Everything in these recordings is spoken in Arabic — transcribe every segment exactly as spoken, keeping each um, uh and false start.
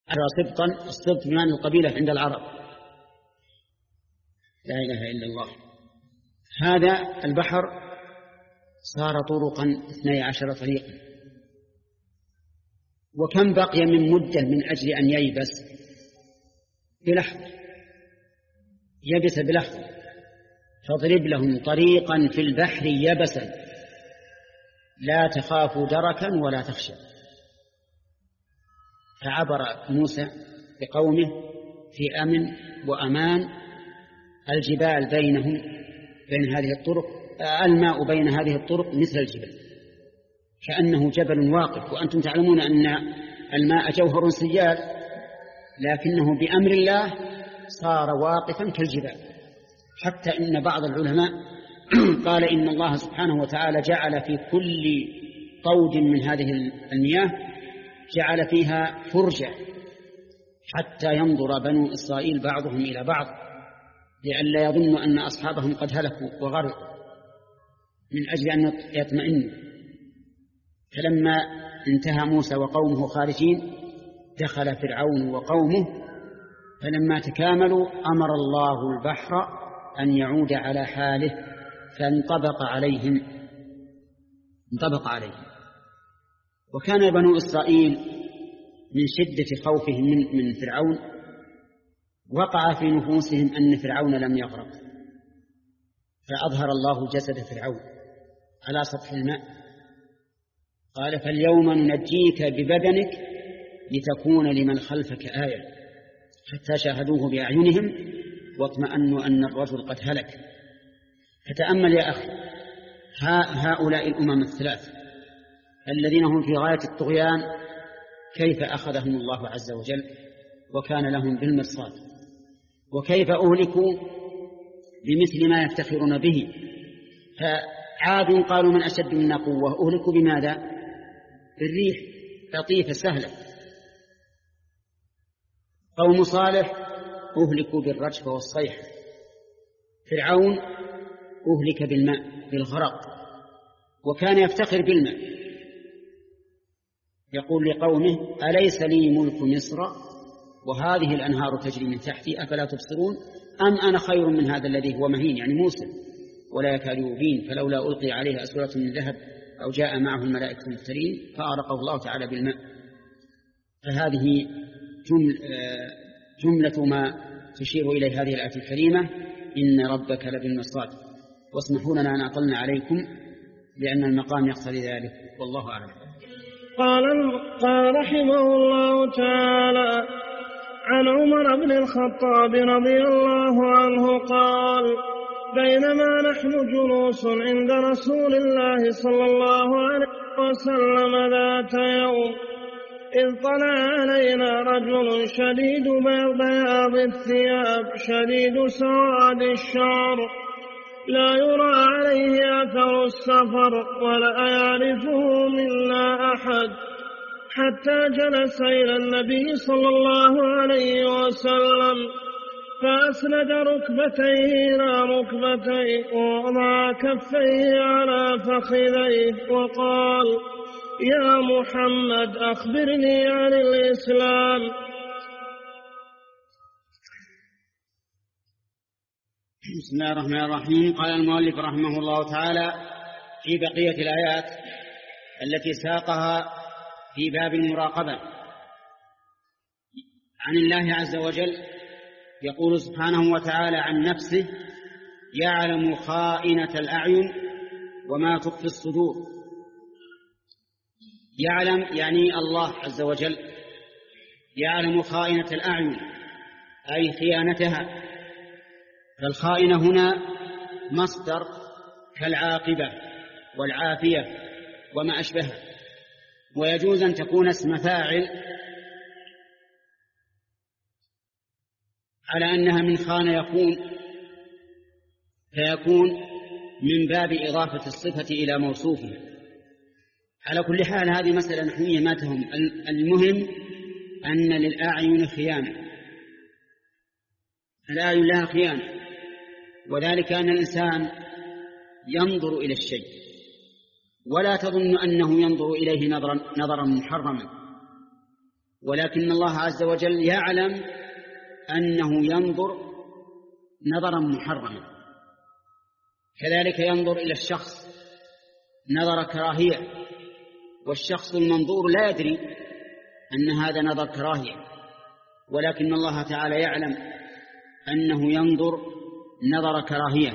سبطا. السبط بمعنى القبيلة عند العرب. لا إله إلا الله. هذا البحر صار طرقا اثني عشر طريقا. وكم بقي من مدة من أجل أن ييبس؟ بلحظة، يبس بلحظة. فاضرب لهم طريقا في البحر يبسا لا تخاف دركا ولا تخشى. فعبر موسى بقومه في أمن وأمان. الجبال بينهم بين هذه الطرق، الماء بين هذه الطرق مثل الجبال، كأنه جبل واقف. وأنتم تعلمون أن الماء جوهر سيال، لكنه بأمر الله صار واقفا كالجبال. حتى إن بعض العلماء قال إن الله سبحانه وتعالى جعل في كل طود من هذه المياه جعل فيها فرجة حتى ينظر بنو إسرائيل بعضهم إلى بعض، لئلا يظنوا أن أصحابهم قد هلكوا وغرقوا، من أجل أن يطمئنوا. فلما انتهى موسى وقومه خارجين دخل فرعون وقومه، فلما تكاملوا أمر الله البحر أن يعود على حاله فانطبق عليهم انطبق عليهم. وكان بنو إسرائيل من شدة خوفهم من, من فرعون وقع في نفوسهم أن فرعون لم يغرق، فأظهر الله جسد فرعون على سطح الماء. قال فاليوم ننجيك ببدنك لتكون لمن خلفك آية، حتى شاهدوه بأعينهم واطمأنوا أن الرجل قد هلك. فتأمل يا أخي هؤلاء الأمم الثلاث الذين هم في غاية الطغيان كيف أخذهم الله عز وجل وكان لهم بالمرصاد، وكيف أهلكوا بمثل ما يفتخرون به. فعاد قالوا من أشد منا قوة، أهلكوا بماذا؟ بالريح لطيفة سهلة. قوم صالح أهلكوا بالرجفة والصيحة. فرعون أهلك بالماء بالغرق، وكان يفتخر بالماء، يقول لقومه أليس لي ملك مصر وهذه الأنهار تجري من تحتي أفلا تبصرون أم أنا خير من هذا الذي هو مهين، يعني موسى ولا يكاد يبين، فلولا ألقي عليه أسورة من ذهب أو جاء معه الملائكة مفترين فأرقه الله تعالى بالماء. فهذه جمل جملة ما تشير إليه هذه الآية الكريمة إن ربك لبالمرصاد. واسمحوا لنا أن أطلنا عليكم لأن المقام يقتضي ذلك، والله أعلم. قال قال رحمه الله تعالى عن عمر بن الخطاب رضي الله عنه قال بينما نحن جلوس عند رسول الله صلى الله عليه وسلم ذات يوم إذ طلع علينا رجل شديد بياض الثياب شديد سواد الشعر لا يرى عليه أثر السفر ولا يعرفه منا أحد، حتى جلس إلى النبي صلى الله عليه وسلم فأسند ركبتيه إلى ركبتيه ووضع كفيه على فخذيه وقال يا محمد أخبرني عن الإسلام. بسم الله الرحمن الرحيم. قال المؤلف رحمه الله تعالى في بقية الآيات التي ساقها في باب المراقبة عن الله عز وجل، يقول سبحانه وتعالى عن نفسه يعلم خائنة الأعين وما تخفي الصدور. يعلم يعني الله عز وجل يعلم خائنة الأعين أي خيانتها. فالخائنة هنا مصدر كالعاقبة والعافية وما أشبهها، ويجوز أن تكون اسم فاعل على أنها من خان يكون، فيكون من باب إضافة الصفة إلى موصوفها. على كل حال هذه مسألة نحوية ما تهم، المهم أن للأعين خيانة، الأعين لها خيانة، وذلك أن الإنسان ينظر إلى الشيء ولا تظن أنه ينظر إليه نظرا, نظرا محرما، ولكن الله عز وجل يعلم أنه ينظر نظرا محرما. كذلك ينظر إلى الشخص نظر كراهية، والشخص المنظور لا يدري أن هذا نظر كراهية، ولكن الله تعالى يعلم أنه ينظر نظر كراهية.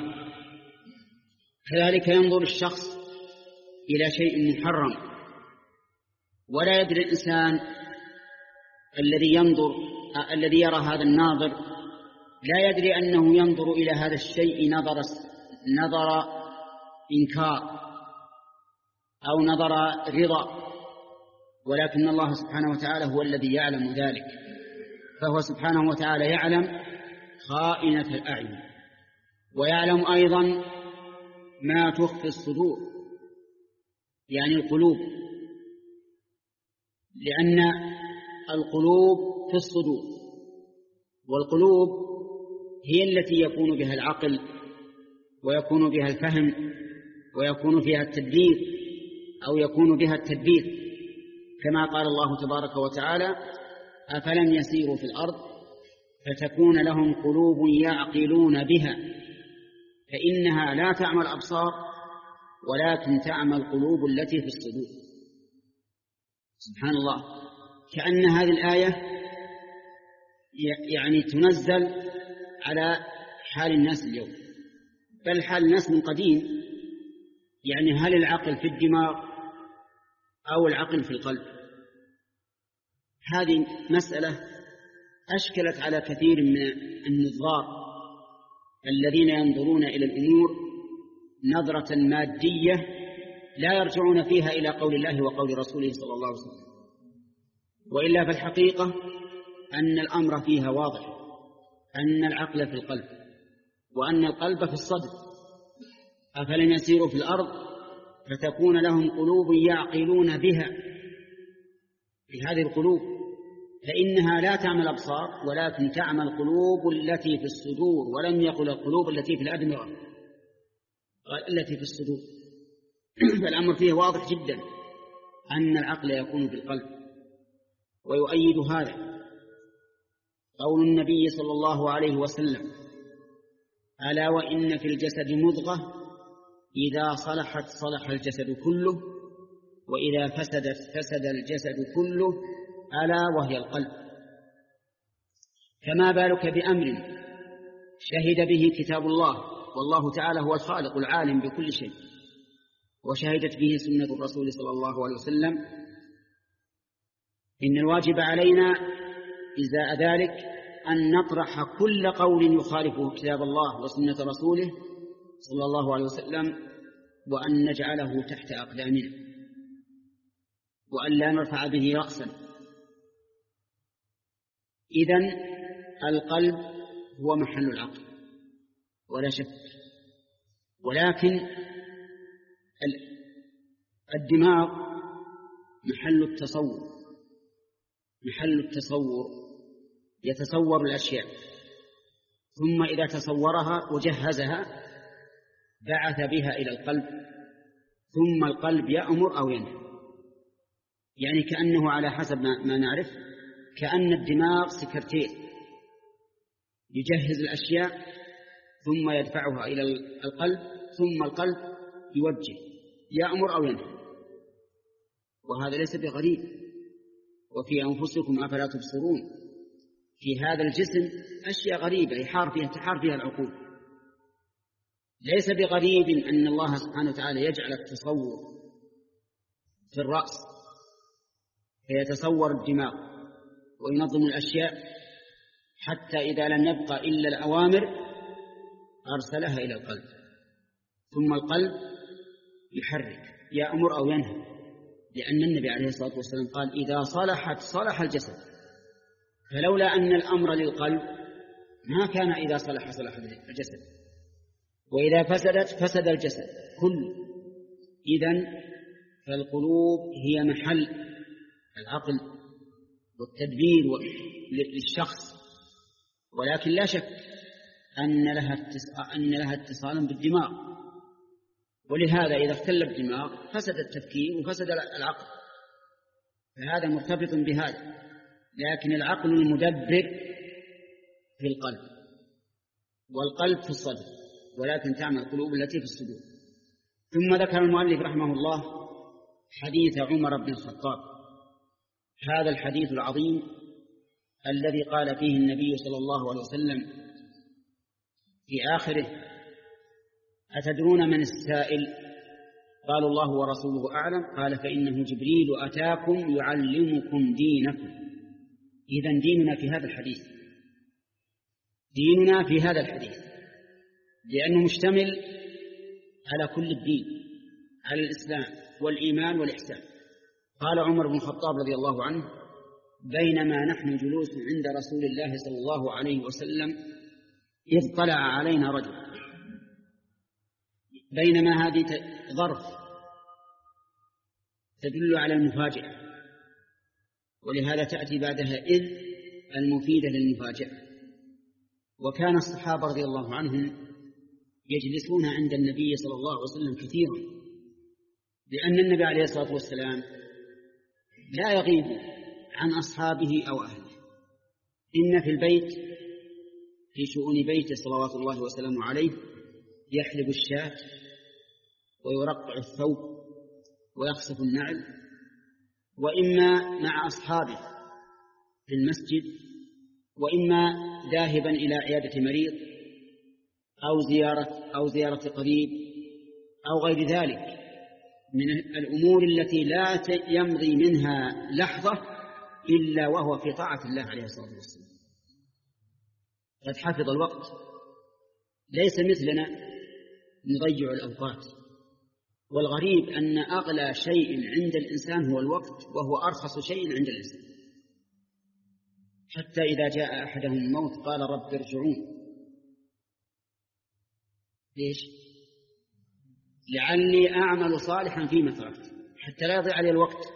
كذلك ينظر الشخص إلى شيء محرم، ولا يدري الإنسان الذي ينظر الذي يرى هذا الناظر لا يدري أنه ينظر إلى هذا الشيء نظر نظر إنكار أو نظر رضا، ولكن الله سبحانه وتعالى هو الذي يعلم ذلك. فهو سبحانه وتعالى يعلم خائنة الأعين، ويعلم أيضا ما تخفي الصدور، يعني القلوب، لأن القلوب في الصدور، والقلوب هي التي يكون بها العقل ويكون بها الفهم ويكون فيها التدبير أو يكون بها التدبير، كما قال الله تبارك وتعالى: أفلم يسيروا في الأرض فتكون لهم قلوب يعقلون بها فإنها لا تعمى الأبصار ولكن تعمى القلوب التي في الصدور. سبحان الله، كأن هذه الآية يعني تنزل على حال الناس اليوم، بل حال الناس من قديم. يعني هل العقل في الدماغ أو العقل في القلب؟ هذه مسألة أشكلت على كثير من النظار الذين ينظرون إلى الأمور نظرة مادية لا يرجعون فيها إلى قول الله وقول رسوله صلى الله عليه وسلم، وإلا فالحقيقة أن الأمر فيها واضح، أن العقل في القلب وأن القلب في الصدر. أفلم يسيروا في الأرض فتكون لهم قلوب يعقلون بها، في هذه القلوب فإنها لا تعمى الأبصار ولكن تعمى القلوب التي في الصدور، ولم يقل القلوب التي في الأدمغة، التي في الصدور. فالأمر فيه واضح جدا أن العقل يكون في القلب. ويؤيد هذا قول النبي صلى الله عليه وسلم: ألا وإن في الجسد مضغة إذا صلحت صلح الجسد كله وإذا فسدت فسد الجسد كله ألا وهي القلب. فما بالك بأمر شهد به كتاب الله، والله تعالى هو الخالق العالم بكل شيء، وشهدت به سنة الرسول صلى الله عليه وسلم. إن الواجب علينا إزاء ذلك أن نطرح كل قول يخالف كتاب الله وسنة رسوله صلى الله عليه وسلم، وأن نجعله تحت أقدامنا، وأن لا نرفع به رأسا. إذن القلب هو محل العقل ولا شك، ولكن الدماغ محل التصور، محل التصور يتصور الأشياء، ثم إذا تصورها وجهزها بعث بها إلى القلب، ثم القلب يأمر أو ينهى. يعني كأنه على حسب ما نعرف كأن الدماغ سكرتير يجهز الأشياء ثم يدفعها إلى القلب، ثم القلب يوجه يأمر أو ينهى. وهذا ليس بغريب. وفي أنفسكم أفلا تبصرون، في هذا الجسم أشياء غريبة يحار فيها تحار فيها العقول. ليس بغريب أن الله سبحانه وتعالى يجعل التصور في الرأس فيتصور الدماغ وينظم الأشياء، حتى إذا لم يبقى إلا الأوامر أرسلها إلى القلب، ثم القلب يحرك يأمر أو ينهى، لأن النبي عليه الصلاة والسلام قال: إذا صلحت صلح الجسد. فلولا أن الأمر للقلب ما كان إذا صلح صلح الجسد، وإذا فسدت فسد الجسد كله. إذن فالقلوب هي محل العقل والتدبير للشخص، ولكن لا شك أن لها أن لها اتصالا بالدماغ، ولهذا إذا اختل الدماغ فسد التفكير وفسد العقل، فهذا مرتبط بهذا. لكن العقل المدبر في القلب، والقلب في الصدر، ولكن تعمل القلوب التي في الصدور. ثم ذكر المؤلف رحمه الله حديث عمر بن الخطاب، هذا الحديث العظيم الذي قال فيه النبي صلى الله عليه وسلم في آخره: أتدرون من السائل؟ قالوا: الله ورسوله أعلم. قال: فإنه جبريل أتاكم يعلمكم دينكم. إذن ديننا في هذا الحديث، ديننا في هذا الحديث، لأنه مشتمل على كل الدين، على الإسلام والإيمان والإحسان. قال عمر بن الخطاب رضي الله عنه: بينما نحن جلوس عند رسول الله صلى الله عليه وسلم إذ طلع علينا رجل. بينما هذه ظرف تدل على المفاجأة، ولهذا تأتي بعدها إذ المفيدة للمفاجأة. وكان الصحابة رضي الله عنهم يجلسون عند النبي صلى الله عليه وسلم كثيرا، لأن النبي عليه الصلاة والسلام لا يغيب عن أصحابه أو أهله. إن في البيت، في شؤون بيته صلوات الله وسلامه عليه، يحلب الشاة ويرقع الثوب ويخسف النعل، وإما مع أصحابه في المسجد، وإما ذاهبا إلى عيادة مريض أو زيارة أو زيارة قريب أو غير ذلك من الأمور التي لا يمضي منها لحظة إلا وهو في طاعة الله عليه الصلاة والسلام. قد حفظ الوقت، ليس مثلنا نضيع الأوقات. والغريب أن أغلى شيء عند الإنسان هو الوقت، وهو أرخص شيء عند الإنسان، حتى إذا جاء أحدهم الموت قال: رب ارجعون. ليش؟ لعلي أعمل صالحا فيما تركت، حتى لا يضيع علي الوقت.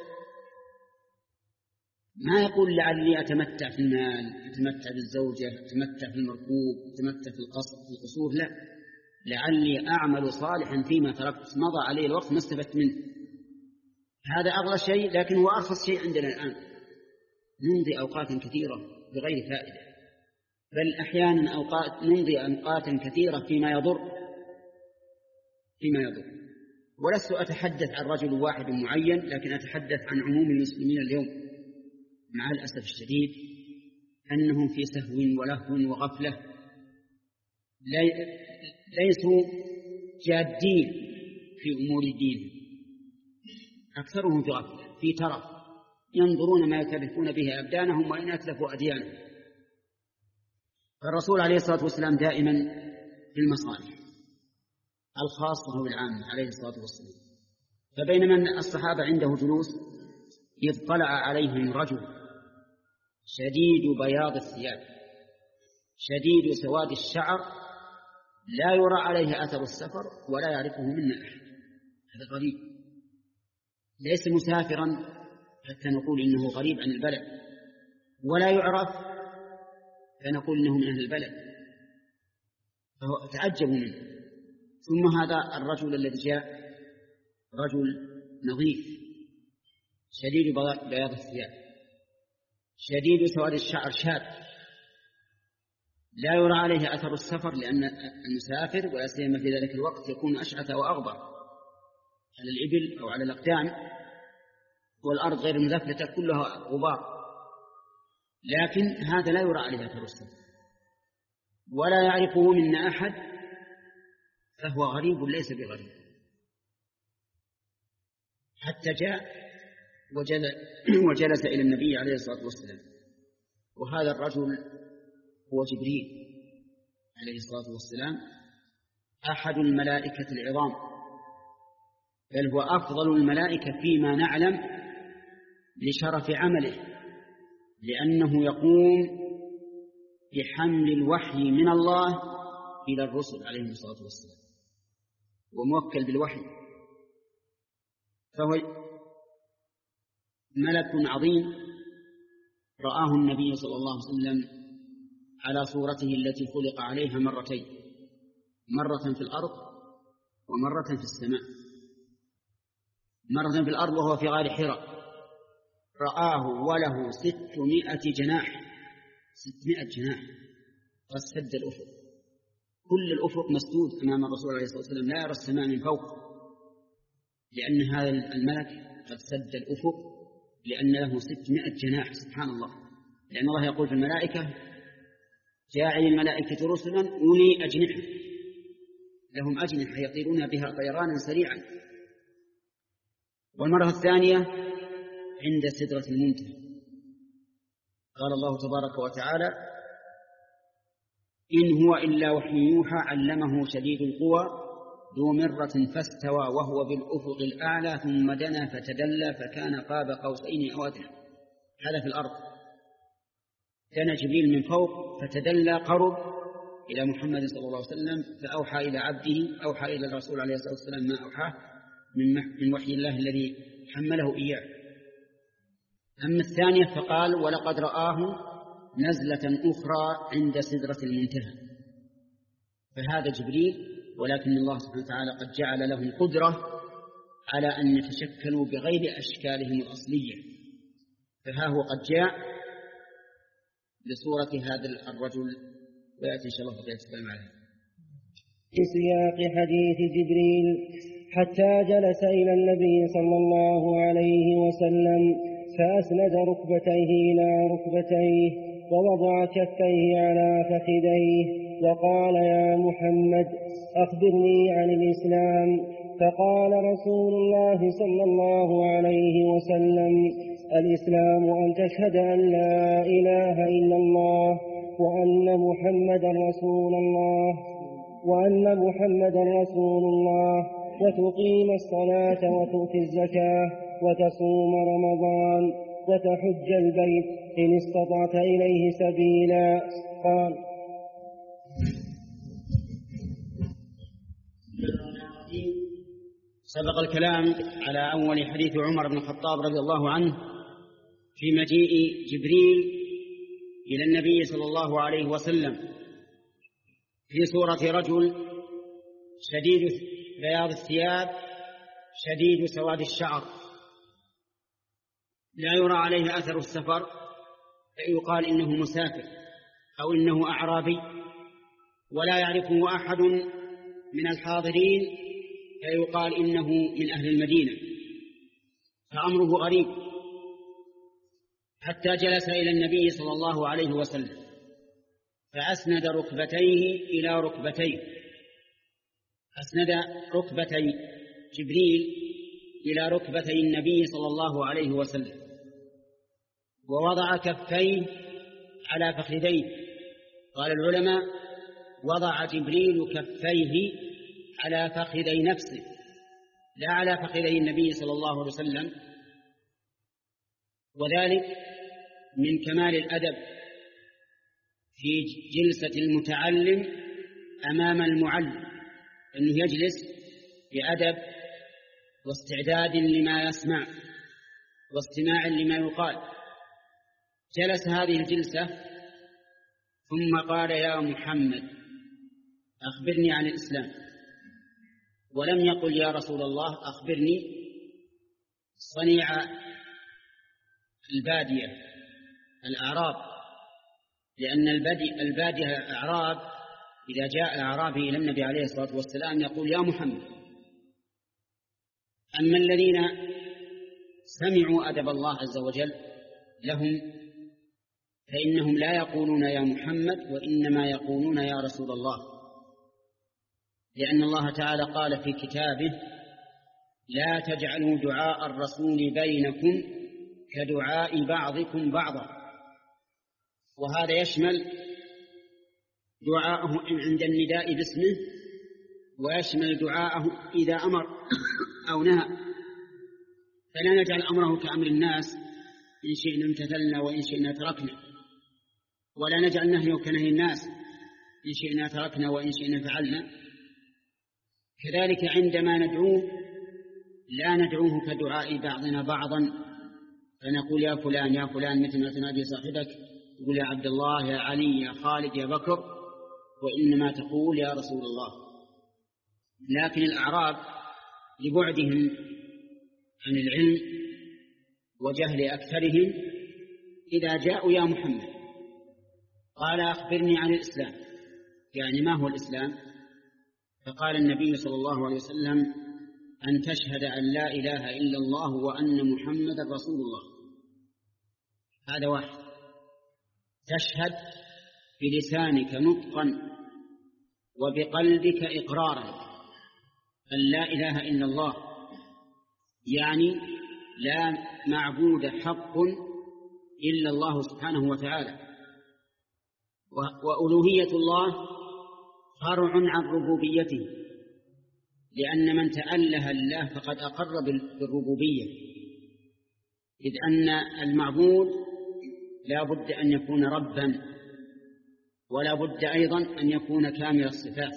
ما يقول لعلي أتمتع في المال، أتمتع بالزوجة، أتمتع في المركوب، أتمتع في القصور، لا، لعلي أعمل صالحا فيما تركت، مضى عليه الوقت ما استفدت منه. هذا أغلى شيء، لكن هو أرخص شيء عندنا الآن. نمضي أوقات كثيرة بغير فائدة، بل أحيانا أوقات نمضي أوقات كثيرة فيما يضر فيما يضر ولست أتحدث عن رجل واحد معين، لكن أتحدث عن عموم المسلمين اليوم. مع الأسف الشديد أنهم في سهو ولهو وغفلة، ليسوا جادين في أمور الدين، أكثرهم في غفلة، في ترف، ينظرون ما يتلفون به أبدانهم وإن أتلفوا أديانهم. فالرسول عليه الصلاة والسلام دائما في المصالح الخاصة والعامة عليه الصلاة والسلام. فبينما الصحابة عنده جلوس إذ طلع عليهم رجل شديد بياض الثياب شديد سواد الشعر لا يرى عليه أثر السفر ولا يعرفه منا أحد. هذا غريب، ليس مسافرا حتى نقول إنه غريب عن البلد، ولا يعرف فنقول إنه من أهل البلد، فتعجبوا منه. ثم هذا الرجل الذي جاء رجل نظيف شديد بياض الثياب شديد سواد الشعر شاب، لا يرى عليه أثر السفر، لأن المسافر ولا سيما في ذلك الوقت يكون أشعث وأغبر على الإبل أو على الأقدام، والأرض غير مذفلة كلها غبار، لكن هذا لا يرى عليه أثر السفر ولا يعرفه منا أحد، فهو غريب ليس بغريب. حتى جاء وجلس إلى النبي عليه الصلاة والسلام، وهذا الرجل هو جبريل عليه الصلاة والسلام، أحد الملائكة العظام، بل هو أفضل الملائكة فيما نعلم لشرف عمله، لأنه يقوم بحمل الوحي من الله إلى الرسل عليهم الصلاة والسلام، وموكل بالوحي، فهو ملك عظيم رآه النبي صلى الله عليه وسلم على صورته التي خلق عليها مرتين، مرة في الأرض ومرة في السماء. مرة في الأرض وهو في غار حراء رآه وله ستمائة جناح، ستمائة جناح قد سد الأفق، كل الأفق مسدود أمام الرسول عليه الصلاة والسلام، لا يرى السماء من فوق، لأن هذا الملك قد سد الأفق لأن له ستمائة جناح. سبحان الله، لأن الله يقول في الملائكة: جاعل الملائكة رسلا أولي أجنحة، لهم أجنحة يطيرون بها طيرانا سريعا. والمرة الثانية عند سدرة المنتهى، قال الله تبارك وتعالى: إن هو إلا وحي يوحى علمه شديد القوى ذو مرة فاستوى وهو بالأفق الأعلى ثم دنا فتدلى فكان قاب قوسين أو أدنى. هذا في الأرض، دنا جبريل من فوق فتدلى، قرب إلى محمد صلى الله عليه وسلم، فأوحى إلى عبده، أوحى إلى الرسول عليه الصلاة والسلام ما أوحاه من وحي الله الذي حمله إياه. أما الثانية فقال: ولقد رآه نزلة أخرى عند سدرة المنتهى. فهذا جبريل، ولكن الله سبحانه وتعالى قد جعل لهم قدرة على أن يتشكلوا بغير أشكالهم الأصلية، فها هو قد جاء بصورة هذا الرجل، ويأتي إن شاء الله بقية الكلام عليه. في سياق حديث جبريل: حتى جلس إلى النبي صلى الله عليه وسلم فأسند ركبتيه إلى ركبتيه ووضع كفيه على فخذيه وقال: يا محمد أخبرني عن الإسلام. فقال رسول الله صلى الله عليه وسلم: الإسلام أن تشهد أن لا إله إلا الله وأن محمدا رسول الله وأن محمدا رسول الله وتقيم الصلاة وتؤتي الزكاة وتصوم رمضان وتحج البيت إن استطعت إليه سبيلا. قال: سبق الكلام على أول حديث عمر بن الخطاب رضي الله عنه في مجيء جبريل إلى النبي صلى الله عليه وسلم في صورة رجل شديد بياض الثياب شديد سواد الشعر، لا يرى عليه أثر السفر، فيقال إنه مسافر أو إنه أعرابي، ولا يعرفه أحد من الحاضرين فيقال إنه من أهل المدينة، فأمره غريب. حتى جلس إلى النبي صلى الله عليه وسلم فأسند ركبتيه إلى ركبتيه، أسند ركبتي جبريل إلى ركبتي النبي صلى الله عليه وسلم، ووضع كفيه على فخذيه. قال العلماء: وضع جبريل كفيه على فخذي نفسه لا على فخذي النبي صلى الله عليه وسلم، وذلك من كمال الأدب في جلسة المتعلم أمام المعلم، أنه يجلس بأدب واستعداد لما يسمع واستماع لما يقال. جلس هذه الجلسة ثم قال: يا محمد أخبرني عن الإسلام، ولم يقل: يا رسول الله أخبرني صنيع البادية الأعراب، لأن البادية الأعراب إذا جاء الأعرابي إلى النبي عليه الصلاة والسلام يقول: يا محمد. أما الذين سمعوا أدب الله عز وجل لهم فإنهم لا يقولون يا محمد، وإنما يقولون يا رسول الله، لأن الله تعالى قال في كتابه: لا تجعلوا دعاء الرسول بينكم كدعاء بعضكم بعضا. وهذا يشمل دعاءه عند النداء باسمه، ويشمل دعاءه إذا أمر أو نهى، فلا نجعل أمره كأمر الناس، إن شئنا امتثلنا وإن شئنا تركنا، ولا نجعل نهيه كنهي الناس، إن شئنا تركنا وإن شئنا فعلنا. كذلك عندما ندعوه لا ندعوه كدعاء بعضنا بعضا، فنقول: يا فلان يا فلان، مثل ما تنادي صاحبك تقول: يا عبد الله يا علي يا خالد يا بكر، وإنما تقول: يا رسول الله. لكن الأعراب لبعدهم عن العلم وجهل أكثرهم إذا جاءوا يا محمد قال أخبرني عن الإسلام، يعني ما هو الإسلام؟ فقال النبي صلى الله عليه وسلم أن تشهد أن لا إله إلا الله وأن محمدا رسول الله. هذا واحد، تشهد بلسانك نطقا وبقلبك إقرارا أن لا إله إلا الله، يعني لا معبود حق إلا الله سبحانه وتعالى، وألوهية الله فرع عن ربوبيته، لأن من تأله الله فقد أقر بالربوبية، إذ أن المعبود لا بد أن يكون ربا، ولا بد أيضا أن يكون كامل الصفات.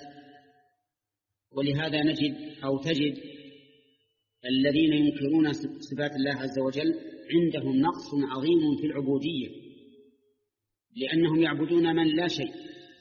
ولهذا نجد أو تجد الذين ينكرون صفات الله عز وجل عندهم نقص عظيم في العبودية، لأنهم يعبدون من لا شيء.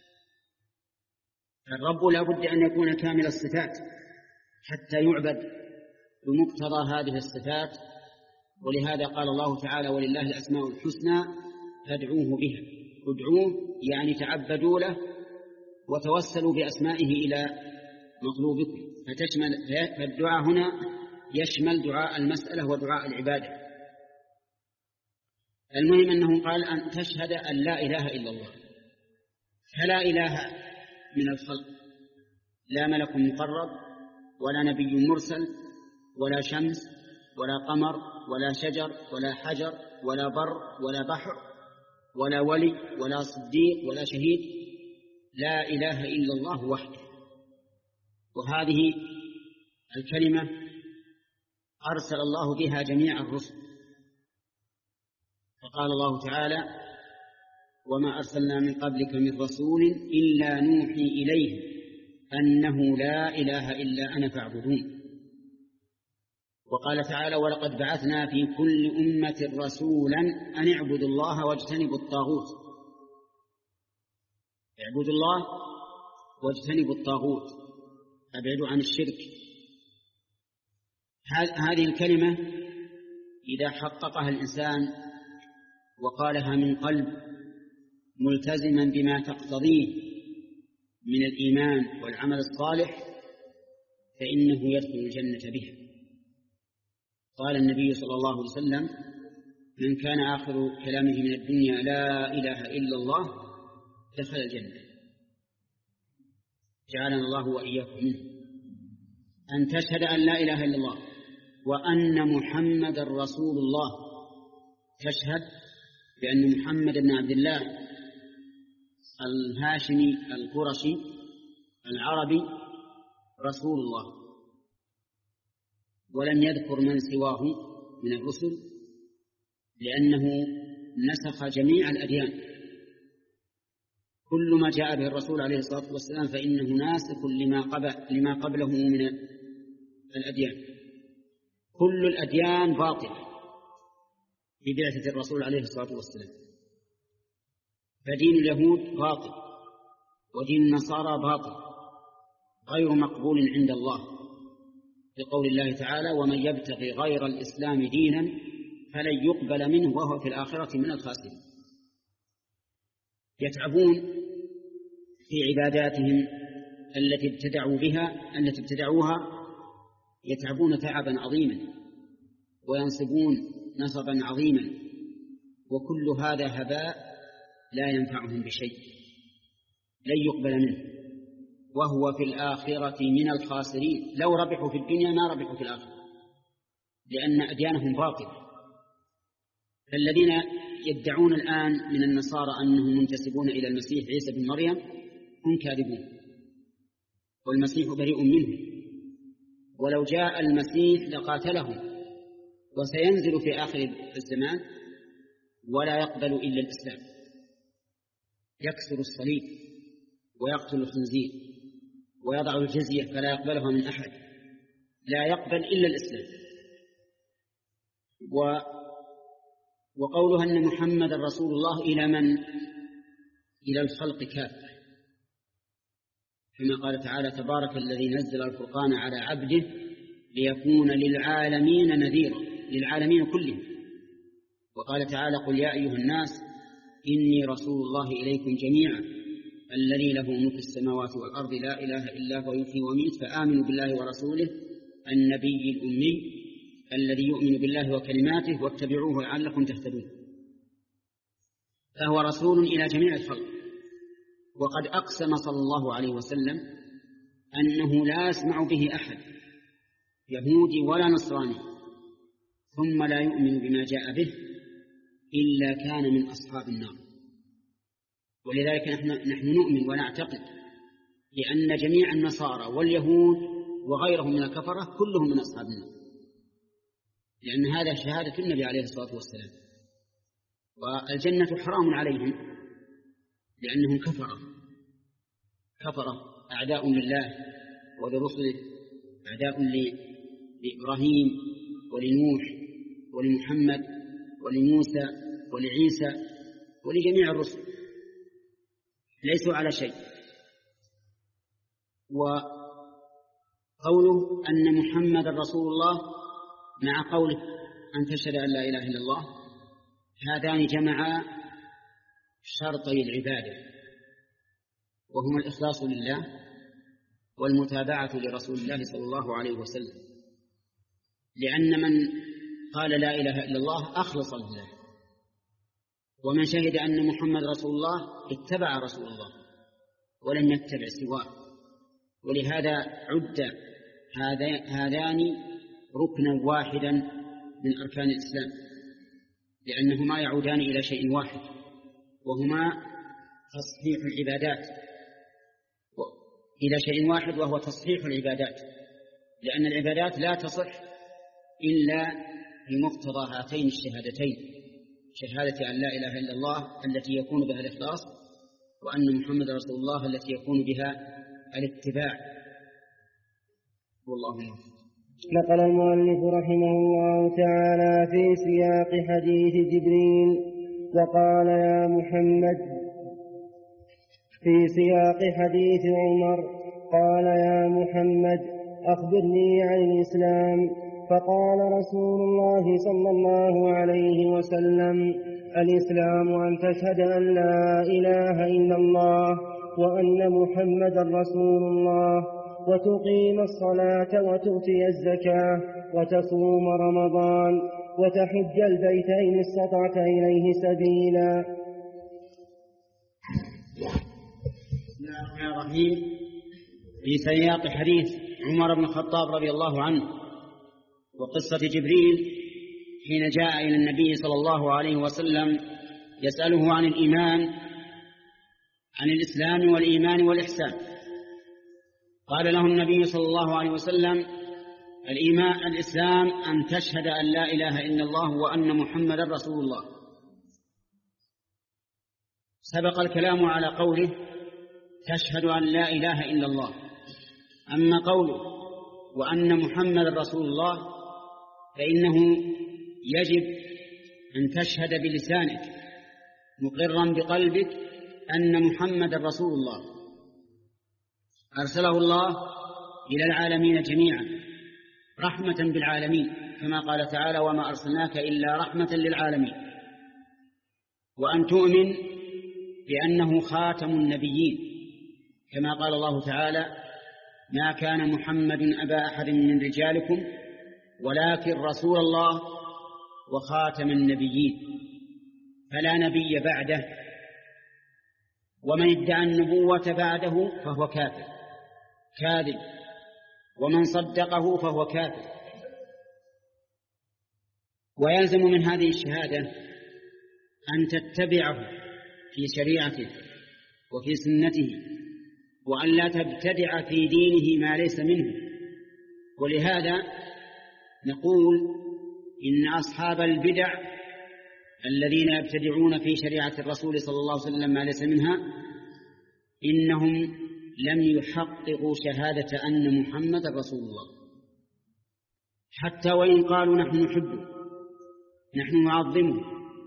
الرب لا بد أن يكون كامل الصفات حتى يعبد بمقتضى هذه الصفات، ولهذا قال الله تعالى ولله الأسماء الحسنى فادعوه بها. ادعوه يعني تعبدوا له وتوسلوا بأسمائه إلى مطلوبكم، فتشمل فالدعاء هنا يشمل دعاء المسألة ودعاء العبادة. المهم أنه قال أن تشهد أن لا إله إلا الله، فلا إله من الخلق، لا ملك مقرب ولا نبي مرسل ولا شمس ولا قمر ولا شجر ولا حجر ولا بر ولا بحر ولا ولي ولا صديق ولا شهيد، لا إله إلا الله وحده. وهذه الكلمة أرسل الله بها جميع الرسل، فقال الله تعالى وما أرسلنا من قبلك من رسول إلا نوحي إليه أنه لا إله إلا أنا فاعبدون. وقال تعالى ولقد بعثنا في كل أمة رسولا أن اعبدوا الله واجتنبوا الطاغوت. اعبدوا الله واجتنبوا الطاغوت، ابعدوا عن الشرك. هذه الكلمة إذا حققها الإنسان وقالها من قلب ملتزما بما تقتضيه من الإيمان والعمل الصالح فإنه يدخل الجنة بها. قال النبي صلى الله عليه وسلم من كان آخر كلامه من الدنيا لا إله إلا الله دخل الجنة، جعلنا الله وإياكم منه. أن تشهد أن لا إله إلا الله وأن محمد رسول الله، تشهد بأن محمد بن عبد الله الهاشمي القرشي العربي رسول الله، ولم يذكر من سواه من الرسل لأنه نسخ جميع الأديان. كل ما جاء به الرسول عليه الصلاة والسلام فإنه ناسخ لما قبل لما قبله من الأديان. كل الأديان باطلة ببعثة الرسول عليه الصلاة والسلام، فدين اليهود باطل ودين النصارى باطل غير مقبول عند الله، لقول الله تعالى ومن يبتغي غير الإسلام دينا فلن يقبل منه وهو في الآخرة من الخاسرين. يتعبون في عباداتهم التي ابتدعوا بها التي ابتدعوها يتعبون تعبا عظيما وينصبون نصبا عظيما، وكل هذا هباء لا ينفعهم بشيء، لن يقبل منه وهو في الآخرة من الخاسرين. لو ربحوا في الدنيا ما ربحوا في الآخرة، لأن أديانهم باطلة. فالذين يدعون الآن من النصارى أنهم منتسبون إلى المسيح عيسى بن مريم هم كاذبون، والمسيح بريء منه، ولو جاء المسيح لقاتلهم، وسينزل في آخر الزمان ولا يقبل إلا الإسلام، يكسر الصليب ويقتل الخنزير ويضع الجزية فلا يقبلها من أحد، لا يقبل إلا الإسلام. و وقولها أن محمد رسول الله إلى من؟ إلى الخلق كافة، كما قال تعالى تبارك الذي نزل الفرقان على عبده ليكون للعالمين نذيرا، للعالمين كلهم وقال تعالى: قل يا أيها الناس إني رسول الله إليكم جميعا الذي له ملك السماوات والأرض لا إله إلا هو يحيي ويميت فآمنوا بالله ورسوله النبي الأمي الذي يؤمن بالله وكلماته واتبعوه لعلكم تهتدون. فهو رسول إلى جميع الخلق، وقد أقسم صلى الله عليه وسلم أنه لا يسمع به أحد يهودي ولا نصراني ثم لا يؤمن بما جاء به إلا كان من أصحاب النار. ولذلك نحن, نحن نؤمن ونعتقد لأن جميع النصارى واليهود وغيرهم من الكفرة كلهم من أصحاب النار، لأن هذا شهادة النبي عليه الصلاة والسلام. والجنة حرام عليهم لأنهم كفرة كفرة أعداء لله ولرسله، أعداء لإبراهيم ولنوح ولمحمد ولموسى ولعيسى ولجميع الرسل، ليسوا على شيء. وقوله أن محمد رسول الله مع قوله أن تشهد أن لا إله إلا الله، هذان جمعا شرطي العبادة، وهما الإخلاص لله والمتابعة لرسول الله صلى الله عليه وسلم، لأن من قال لا إله إلا الله أخلص لله، ومن شهد أن محمد رسول الله اتبع رسول الله ولم يتبع سواه. ولهذا عد هذان ركنا واحدا من أركان الإسلام، لأنهما يعودان إلى شيء واحد، وهما تصحيح العبادات، إلى شيء واحد وهو تصحيح العبادات، لأن العبادات لا تصح إلا بمقتضى هاتين الشهادتين: شهادة أن لا إله إلا الله التي يكون بها الإخلاص، وأن محمد رسول الله التي يكون بها الاتباع. والله أعلم. نقل المؤلف رحمه الله تعالى في سياق حديث جبريل وقال يا محمد في سياق حديث عمر قال يا محمد أخبرني عن الإسلام، فقال رسول الله صلى الله عليه وسلم: الإسلام أن تشهد أن لا إله إلا الله وأن محمدا رسول الله، وتقيم الصلاة وتؤتي الزكاة وتصوم رمضان وتحج البيت إن استطعت إليه سبيلا. بسم الله الرحمن الرحيم. في سياق حديث عمر بن الخطاب رضي الله عنه وقصة جبريل حين جاء إلى النبي صلى الله عليه وسلم يسأله عن الإيمان، عن الإسلام والإيمان والإحسان، قال له النبي صلى الله عليه وسلم: الإيمان الإسلام أن تشهد أن لا إله إلا الله وأن محمدا رسول الله. سبق الكلام على قوله تشهد أن لا إله إلا الله. أما قوله وأن محمدا رسول الله فإنه يجب أن تشهد بلسانك مقرا بقلبك أن محمدا رسول الله أرسله الله إلى العالمين جميعا رحمة بالعالمين، كما قال تعالى: وما أرسلناك إلا رحمة للعالمين. وأن تؤمن بأنه خاتم النبيين، كما قال الله تعالى: ما كان محمد أبا أحد من رجالكم ولكن رسول الله وخاتم النبيين، فلا نبي بعده، ومن ادعى النبوة بعده فهو كافر كاذب، ومن صدقه فهو كافر. ويلزم من هذه الشهادة أن تتبعه في شريعته وفي سنته، وأن لا تبتدع في دينه ما ليس منه. ولهذا نقول إن أصحاب البدع الذين يبتدعون في شريعة الرسول صلى الله عليه وسلم ما ليس منها إنهم لم يحققوا شهادة أن محمد رسول الله، حتى وإن قالوا نحن نحبه نحن نعظمه،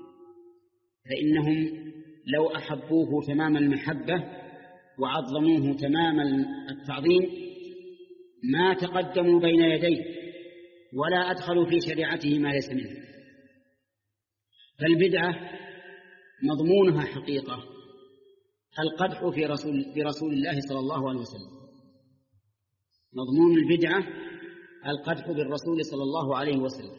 فإنهم لو أحبوه تمام المحبة وعظموه تمام التعظيم ما تقدموا بين يديه ولا أدخلوا في شريعته ما ليس منه. فالبدعة مضمونها حقيقة القدح في رسول, برسول الله صلى الله عليه وسلم. مضمون البدعة القدح بالرسول صلى الله عليه وسلم،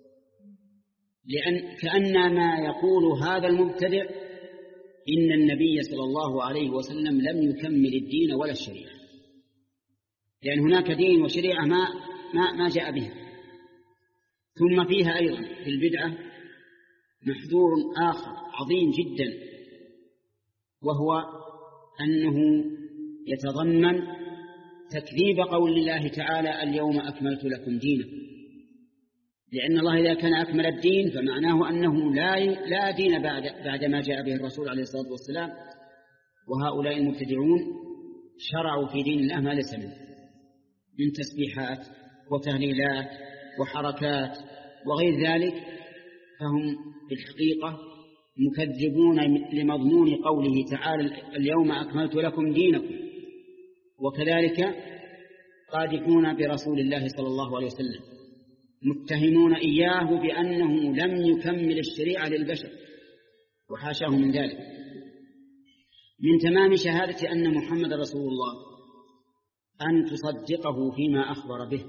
لأن كأن ما يقول هذا المبتدع إن النبي صلى الله عليه وسلم لم يكمل الدين ولا الشريعة، لأن هناك دين وشريعة ما, ما, ما جاء بها. ثم فيها أيضا في البدعة محذور آخر عظيم جدا، وهو أنه يتضمن تكذيب قول الله تعالى اليوم أكملت لكم دينكم، لأن الله إذا كان أكمل الدين فمعناه أنه لا لا دين بعد بعد ما جاء به الرسول عليه الصلاة والسلام. وهؤلاء المبتدعون شرعوا في دين الله ما ليس منه من تسبيحات وتهليلات وحركات وغير ذلك، فهم في الحقيقة مكذبون لمضمون قوله تعالى اليوم أكملت لكم دينكم، وكذلك قادحون برسول الله صلى الله عليه وسلم، متهمون إياه بأنه لم يكمل الشريعة للبشر، وحاشاه من ذلك. من تمام شهادة أن محمد رسول الله أن تصدقه فيما أخبر به،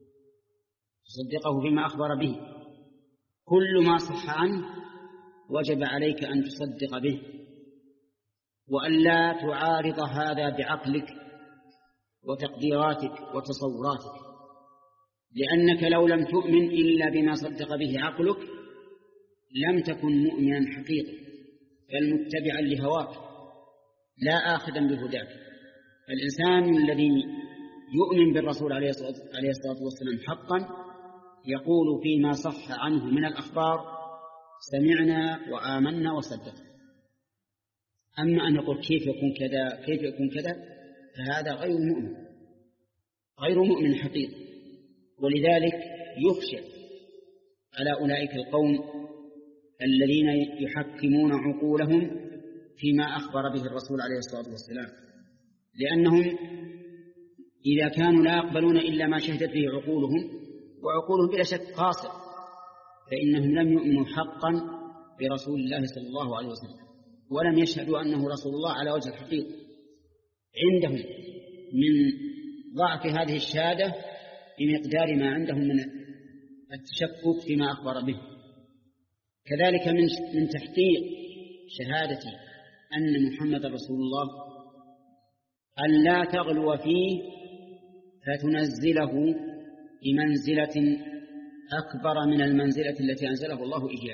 تصدقه فيما أخبر به، كل ما صح عنه وجب عليك أن تصدق به، وأن لا تعارض هذا بعقلك وتقديراتك وتصوراتك، لأنك لو لم تؤمن إلا بما صدق به عقلك لم تكن مؤمنا حقيقي، بل متبعا لهواك لا آخذا بهداك. الإنسان الذي يؤمن بالرسول عليه الصلاة والسلام حقا يقول فيما صح عنه من الأخبار سمعنا وآمنا وصدقنا. أما أن يقول كيف يكون كذا كيف يكون كذا فهذا غير مؤمن، غير مؤمن حقيقي. ولذلك يخشى على أولئك القوم الذين يحكمون عقولهم فيما أخبر به الرسول عليه الصلاة والسلام، لأنهم إذا كانوا لا يقبلون إلا ما شهدت به عقولهم، وعقولهم بلا شك قاصر، فإنهم لم يؤمنوا حقا برسول الله صلى الله عليه وسلم، ولم يشهدوا أنه رسول الله على وجه الحقيقة. عندهم من ضعف هذه الشهادة بمقدار ما عندهم من التشكك فيما أخبر به. كذلك من من تحقيق شهادة أن محمد رسول الله أن لا تغلو فيه فتنزله بمنزلة أكبر من المنزلة التي أنزله الله إياه،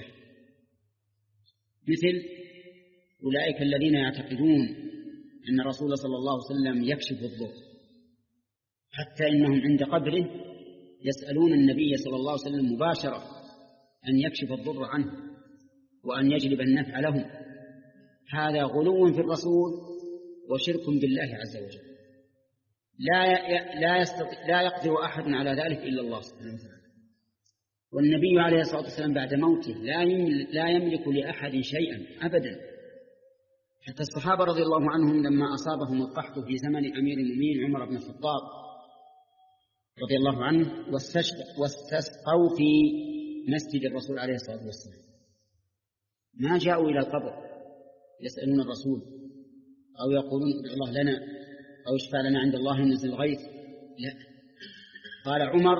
مثل أولئك الذين يعتقدون أن الرسول صلى الله عليه وسلم يكشف الضر، حتى إنهم عند قبره يسألون النبي صلى الله عليه وسلم مباشرة أن يكشف الضر عنه وأن يجلب النفع لهم. هذا غلو في الرسول وشرك بالله عز وجل، لا لا يستطيع لا يقدر أحد على ذلك إلا الله سبحانه وتعالى. والنبي عليه الصلاة والسلام بعد موته لا لا يملك لأحد شيئا أبدا، حتى الصحابة رضي الله عنهم لما أصابهم القحط في زمن أمير المؤمنين عمر بن الخطاب رضي الله عنه واستسقوا في مسجد الرسول عليه الصلاة والسلام، ما جاءوا إلى القبر يسألون الرسول أو يقولون ادع الله لنا أو اشفع لنا عند الله ينزل الغيث، لا، قال عمر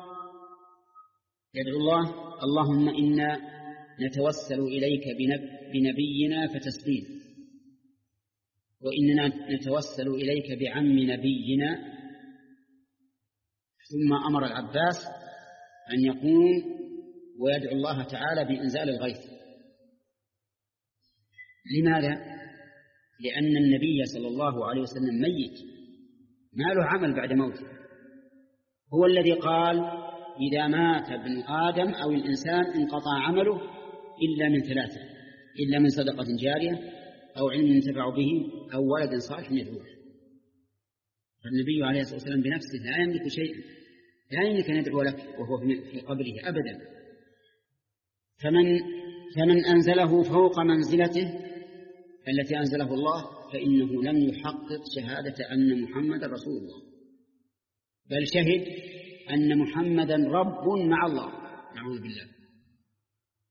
يدعو الله اللهم إنا نتوسل إليك بنبينا فتسقينا، وإننا نتوسل إليك بعم نبينا. ثم أمر العباس أن يقوم ويدعو الله تعالى بإنزال الغيث. لماذا؟ لأن النبي صلى الله عليه وسلم ميت، ما له عمل بعد موته، هو الذي قال إذا مات ابن آدم أو الإنسان انقطع عمله إلا من ثلاثة، إلا من صدقة جارية أو علم ينتفع به أو ولد صالح يدعو له. فالنبي عليه الصلاة والسلام بنفسه لا يملك شيئا، لا يملك أن يدعو لك وهو في قبره أبدا. فمن فمن أنزله فوق منزلته التي أنزله الله فإنه لم يحقق شهادة أن محمد رسول الله، بل شهد أن محمدا رب مع الله، نعوذ بالله.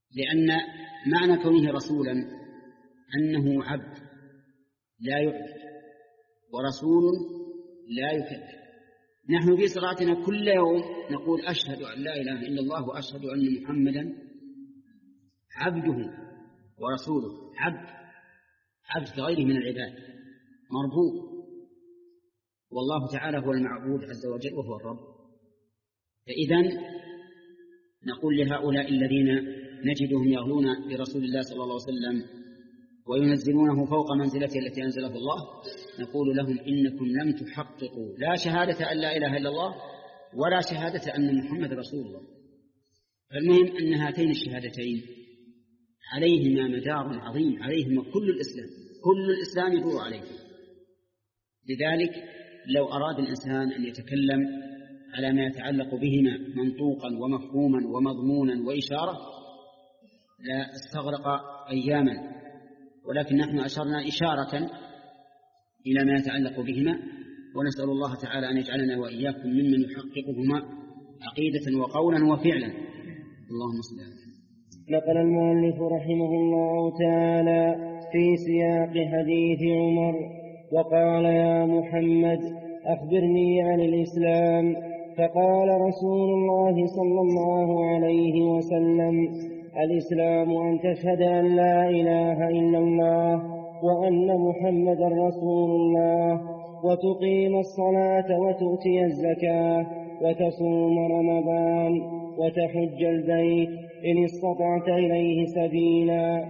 لأن معنى كونه رسولا أنه عبد لا يعبد ورسول لا يكذب. نحن في صلاتنا كل يوم نقول أشهد أن لا إله إلا الله وأشهد أن محمدا عبده ورسوله. عبد عبد كغيره من العباد مربوط، والله تعالى هو المعبود عز وجل وهو الرب. فإذن نقول لهؤلاء الذين نجدهم يغلون برسول الله صلى الله عليه وسلم وينزلونه فوق منزلته التي أنزله الله، نقول لهم إنكم لم تحققوا لا شهادة أن لا إله إلا الله ولا شهادة أن محمد رسول الله. فالمهم أن هاتين الشهادتين عليهما مدار عظيم، عليهما كل الإسلام، كل الإسلام يدور عليه. لذلك لو أراد الإنسان أن يتكلم على ما يتعلق بهما منطوقا ومفهوما ومضمونا وإشارة لا استغرق أياما، ولكن نحن أشرنا إشارة إلى ما يتعلق بهما، ونسأل الله تعالى أن يجعلنا وإياكم ممن يحققهما عقيدة وقولا وفعلا. اللهم صل على محمد. نقل المؤلف رحمه الله تعالى في سياق حديث عمر وقال يا محمد أخبرني عن الإسلام، فقال رسول الله صلى الله عليه وسلم الإسلام أن تشهد أن لا إله إلا الله وأن محمدا رسول الله وتقيم الصلاة وتؤتي الزكاة وتصوم رمضان وتحج البيت إن استطعت إليه سبيلا.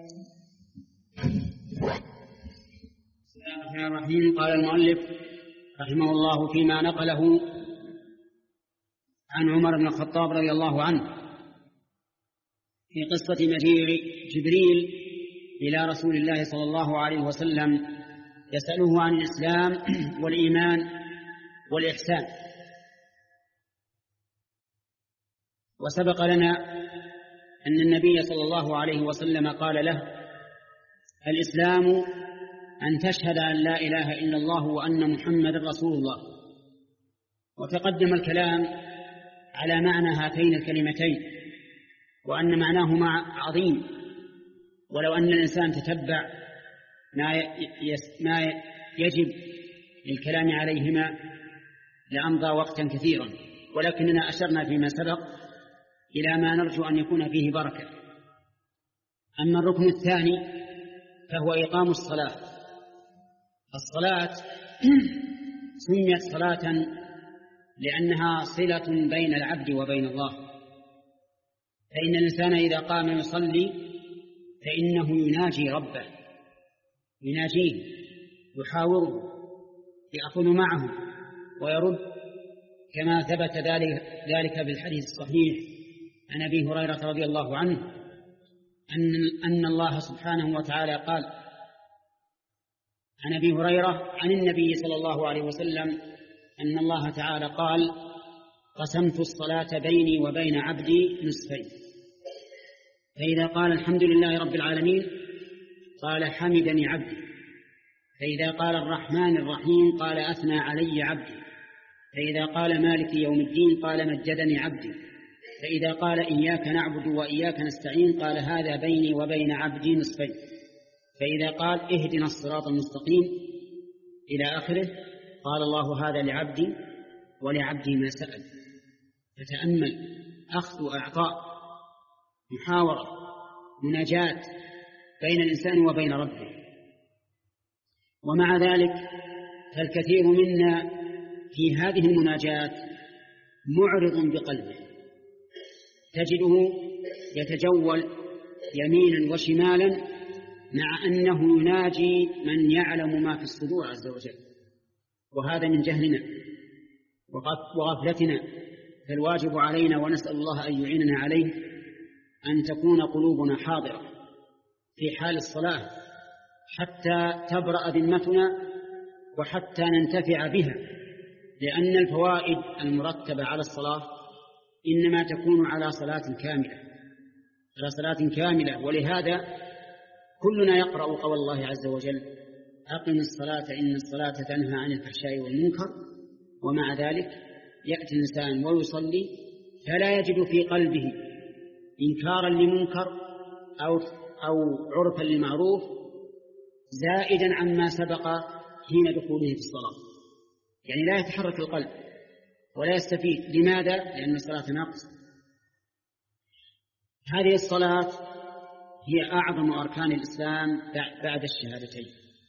بسم الله الرحمن الرحيم. قال المؤلف رحمه الله فيما نقله عن عمر بن الخطاب رضي الله عنه في قصة مجيء جبريل إلى رسول الله صلى الله عليه وسلم يسأله عن الإسلام والإيمان والإحسان. وسبق لنا أن النبي صلى الله عليه وسلم قال له الإسلام أن تشهد أن لا إله إلا الله وأن محمد رسول الله. وتقدم الكلام على معنى هاتين الكلمتين وأن معناهما عظيم، ولو أن الإنسان تتبع ما يجب للكلام عليهما لأمضى وقتا كثيرا، ولكننا أشرنا فيما سبق إلى ما نرجو أن يكون فيه بركة. أما الركن الثاني فهو إقام الصلاة. الصلاة سميت صلاة لأنها صلة بين العبد وبين الله، فإن الإنسان إذا قام يصلي فإنه يناجي ربه، يناجيه، يحاوره، يأخذ معه ويرد، كما ثبت ذلك بالحديث الصحيح عن أبي هريرة رضي الله عنه أن أن الله سبحانه وتعالى قال عن أبي هريرة عن النبي صلى الله عليه وسلم أن الله تعالى قال قسمت الصلاة بيني وبين عبدي نصفين، فإذا قال الحمد لله رب العالمين قال حمدني عبدي، فإذا قال الرحمن الرحيم قال أثنى علي عبدي، فإذا قال مالك يوم الدين قال مجدني عبدي، فإذا قال إياك نعبد وإياك نستعين قال هذا بيني وبين عبدي نصفين، فإذا قال اهدنا الصراط المستقيم إلى آخره قال الله هذا لعبدي ولعبدي ما سأل. فتأمل، أخذ وأعطاء، محاورة، مناجاة بين الإنسان وبين ربه. ومع ذلك فالكثير منا في هذه المناجاة معرض بقلبه، تجده يتجول يمينا وشمالا مع أنه يناجي من يعلم ما في الصدور عز وجل، وهذا من جهلنا وغفلتنا. فالواجب علينا ونسأل الله أن يعيننا عليه أن تكون قلوبنا حاضرة في حال الصلاة حتى تبرأ ذمتنا وحتى ننتفع بها، لأن الفوائد المرتبة على الصلاة إنما تكون على صلاة كاملة، على صلاة كاملة. ولهذا كلنا يقرأ قول الله عز وجل أقم الصلاة إن الصلاة تنهى عن الفحشاء والمنكر، ومع ذلك يأتي الإنسان ويصلي فلا يجد في قلبه إنكارا لمنكر أو أو عرفا لمعروف زائدا عما سبق حين دخوله في الصلاة، يعني لا يتحرك القلب ولا يستفيد. لماذا؟ لأن الصلاة ناقصة. هذه الصلاة هي أعظم أركان الإسلام بعد الشهادتين،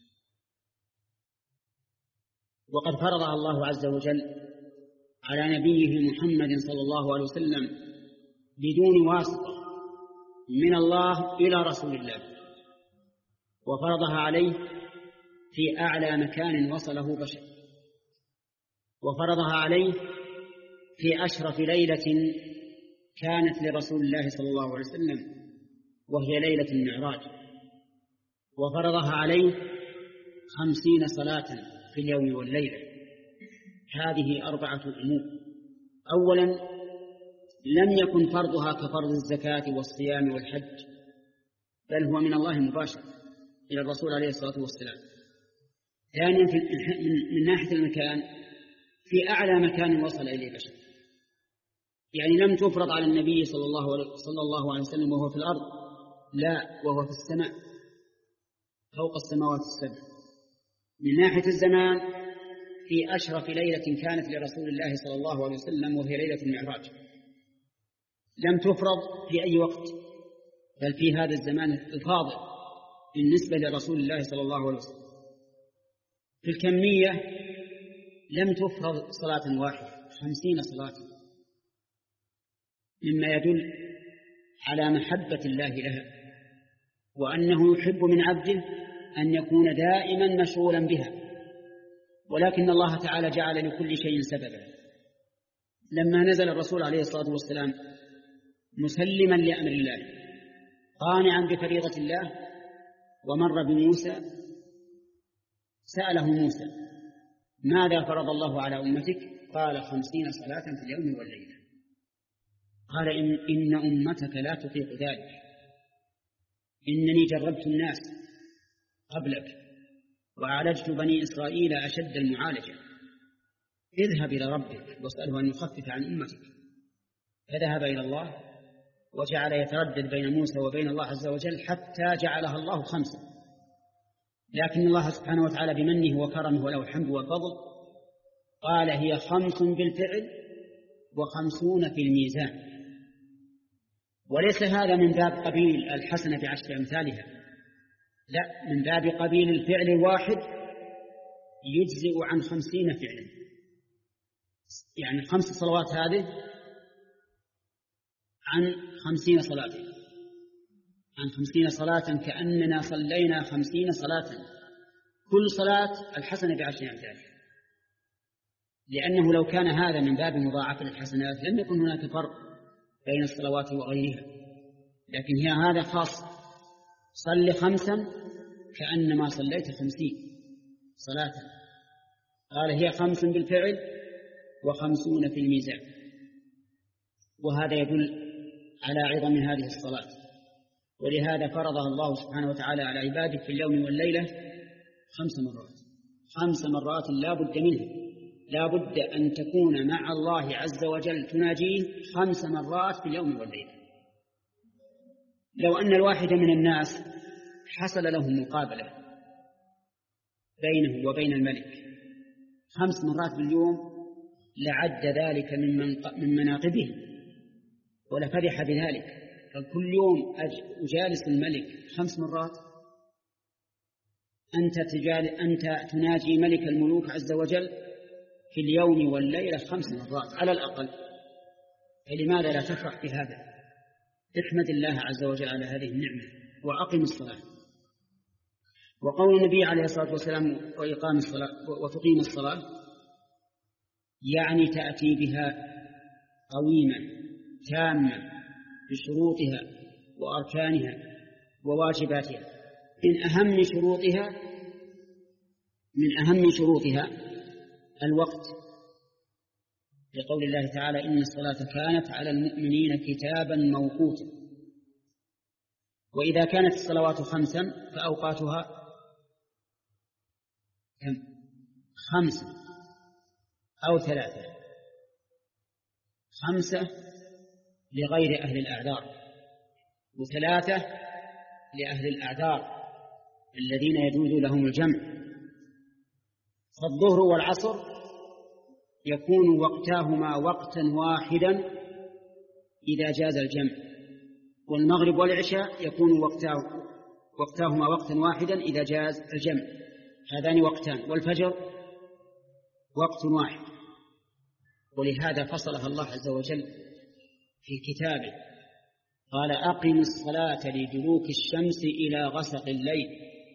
وقد فرضها الله عز وجل على نبيه محمد صلى الله عليه وسلم بدون واسطة من الله إلى رسول الله، وفرضها عليه في أعلى مكان وصله بشر، وفرضها عليه في أشرف ليلة كانت لرسول الله صلى الله عليه وسلم وهي ليلة المعراج، وفرضها عليه خمسين صلاة في اليوم والليلة. هذه أربعة أمور. أولا، لم يكن فرضها كفرض الزكاة والصيام والحج، بل هو من الله مباشر إلى الرسول عليه الصلاة والسلام. ثانيا، من ناحية المكان في أعلى مكان وصل إليه بشر، يعني لم تفرض على النبي صلى الله صلى الله عليه وسلم وهو في الأرض، لا، وهو في السماء فوق السماوات السبع. من ناحية الزمان في أشرف ليلة كانت لرسول الله صلى الله عليه وسلم وهي ليلة المعراج، لم تفرض في أي وقت، بل في هذا الزمان الفاضل بالنسبة لرسول الله صلى الله عليه وسلم. في الكمية لم تفرض صلاة واحدة، خمسين صلاة، مما يدل على محبة الله لها، وأنه يحب من عبده أن يكون دائما مشغولا بها. ولكن الله تعالى جعل لكل شيء سببا. لما نزل الرسول عليه الصلاة والسلام مسلما لأمر الله قانعا بفريضة الله ومر بموسى، سأله موسى: ماذا فرض الله على أمتك؟ قال: خمسين صلاة في اليوم والليلة. قال: إن, إن أمتك لا تطيق ذلك، إنني جربت الناس قبلك وعالجت بني إسرائيل أشد المعالجة، اذهب إلى ربك واسأله أن يخفف عن أمتك. فذهب إلى الله وجعل يتردد بين موسى وبين الله عز وجل حتى جعلها الله خمسة. لكن الله سبحانه وتعالى بمنه وكرمه وله الحمد والفضل قال: هي خمس بالفعل وخمسون في الميزان. وليس هذا من باب قبيل الحسنة بعشر أمثالها، لا، من باب قبيل الفعل الواحد يجزئ عن خمسين فعلا. يعني خمس صلوات هذه عن خمسين صلاة، عن خمسين صلاة، كأننا صلينا خمسين صلاة، كل صلاة الحسنة بعشر أمثالها. لأنه لو كان هذا من باب مضاعفة الحسنات لم يكن هناك فرق بين الصلوات وغيرها، لكن هي هذا خاص، صل خمسا كأنما صليت خمسين صلاة. قال: هي خمس بالفعل وخمسون في الميزان. وهذا يدل على عظم هذه الصلاة، ولهذا فرضها الله سبحانه وتعالى على عباده في اليوم والليلة خمس مرات، خمس مرات لا بد منها، لا بد أن تكون مع الله عز وجل تناجيه خمس مرات في اليوم والليلة. لو أن الواحد من الناس حصل له مقابلة بينه وبين الملك خمس مرات باليوم لعد ذلك من مناقبه ولفرح بذلك. فكل يوم أجالس الملك خمس مرات، أنت, أنت تناجي ملك الملوك عز وجل في اليوم والليلة خمس مرات على الأقل، فلماذا لا تفرح بهذا؟ احمد الله عز وجل على هذه النعمة وأقم الصلاة. وقول النبي عليه الصلاة والسلام: وإقام الصلاة وتقيم الصلاة، يعني تأتي بها قويمة تامة بشروطها وأركانها وواجباتها. من أهم شروطها من أهم شروطها الوقت، لقول الله تعالى: إن الصلاة كانت على المؤمنين كتابا موقوتا. وإذا كانت الصلوات خمسا فأوقاتها كم؟ خمسة أو ثلاثة. خمسة لغير أهل الأعذار، وثلاثة لأهل الأعذار الذين يجوز لهم الجمع. فالظهر والعصر يكون وقتاهما وقتا واحدا إذا جاز الجمع، والمغرب والعشاء يكون وقتاه وقتاهما وقتا واحدا إذا جاز الجمع، هذان وقتان. والفجر وقت واحد، ولهذا فصلها الله عز وجل في كتابه، قال أقم الصلاة لدلوك الشمس إلى غسق الليل،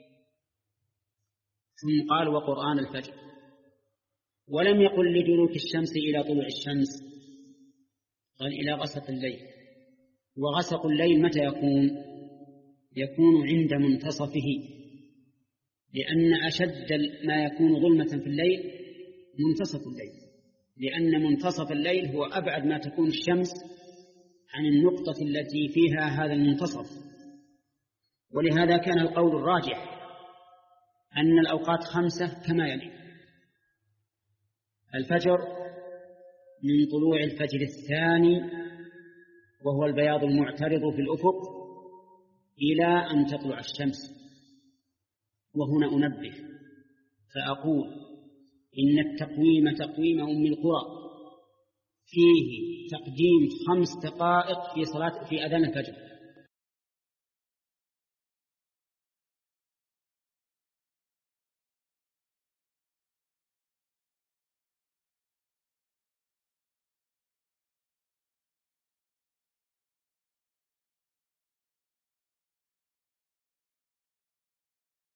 ثم قال وقرآن الفجر، ولم يقل لدلوك الشمس إلى طلوع الشمس، قال إلى غسق الليل. وغسق الليل متى يكون؟ يكون عند منتصفه، لأن أشد ما يكون ظلمة في الليل منتصف الليل، لأن منتصف الليل هو أبعد ما تكون الشمس عن النقطة التي فيها هذا المنتصف. ولهذا كان القول الراجح أن الأوقات خمسة كما يلي: الفجر من طلوع الفجر الثاني وهو البياض المعترض في الأفق إلى أن تطلع الشمس. وهنا أنبه فأقول إن التقويم تقويم أم القرى فيه تقديم خمس دقائق في صلاة في أذان الفجر،